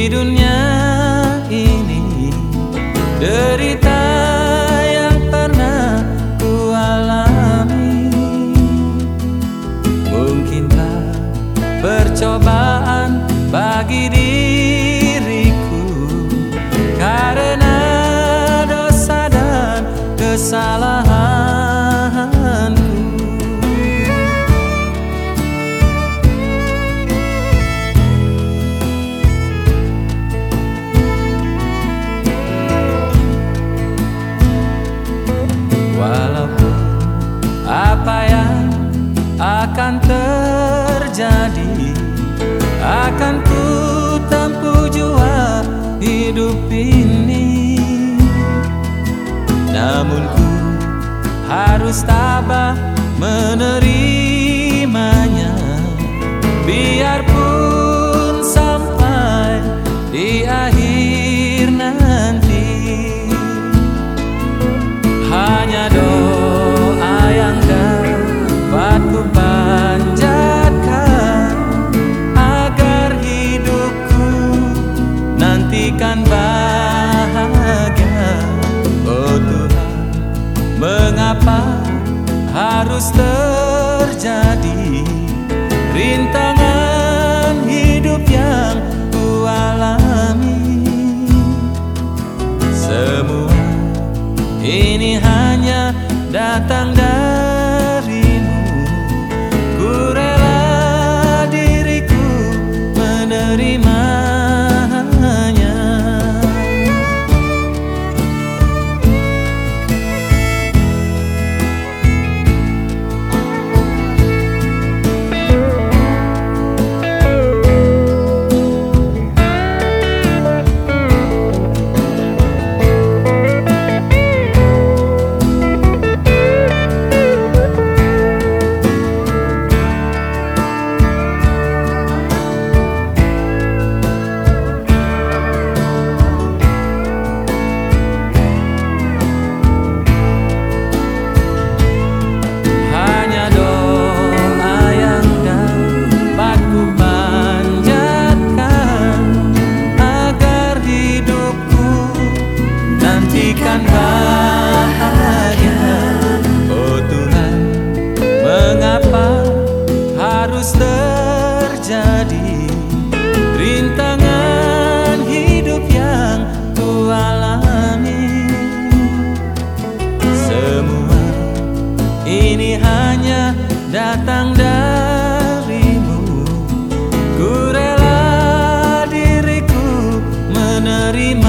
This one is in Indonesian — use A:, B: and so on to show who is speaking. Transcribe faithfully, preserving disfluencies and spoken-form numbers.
A: dunia ini, derita yang pernah ku alami. Mungkinkah percobaan bagi diriku, karena dosa dan kesalahanku. Walaupun apa yang akan terjadi, akan ku tempuh jua hidup ini. Namun ku harus tabah menerimanya, biarpun sampai di akhir nanti. Hanya doa yang dapat ku panjatkan, agar hidupku nantikan bahagia. Oh Tuhan, mengapa harus terjadi rintangan hidup yang ku alami? Semua ini hanya datang darimu. Ku rela diriku menerimanya. Nantikan bahagia. Oh Tuhan, mengapa harus terjadi rintangan hidup yang ku alami? Semua ini hanya datang darimu. Ku rela diriku menerima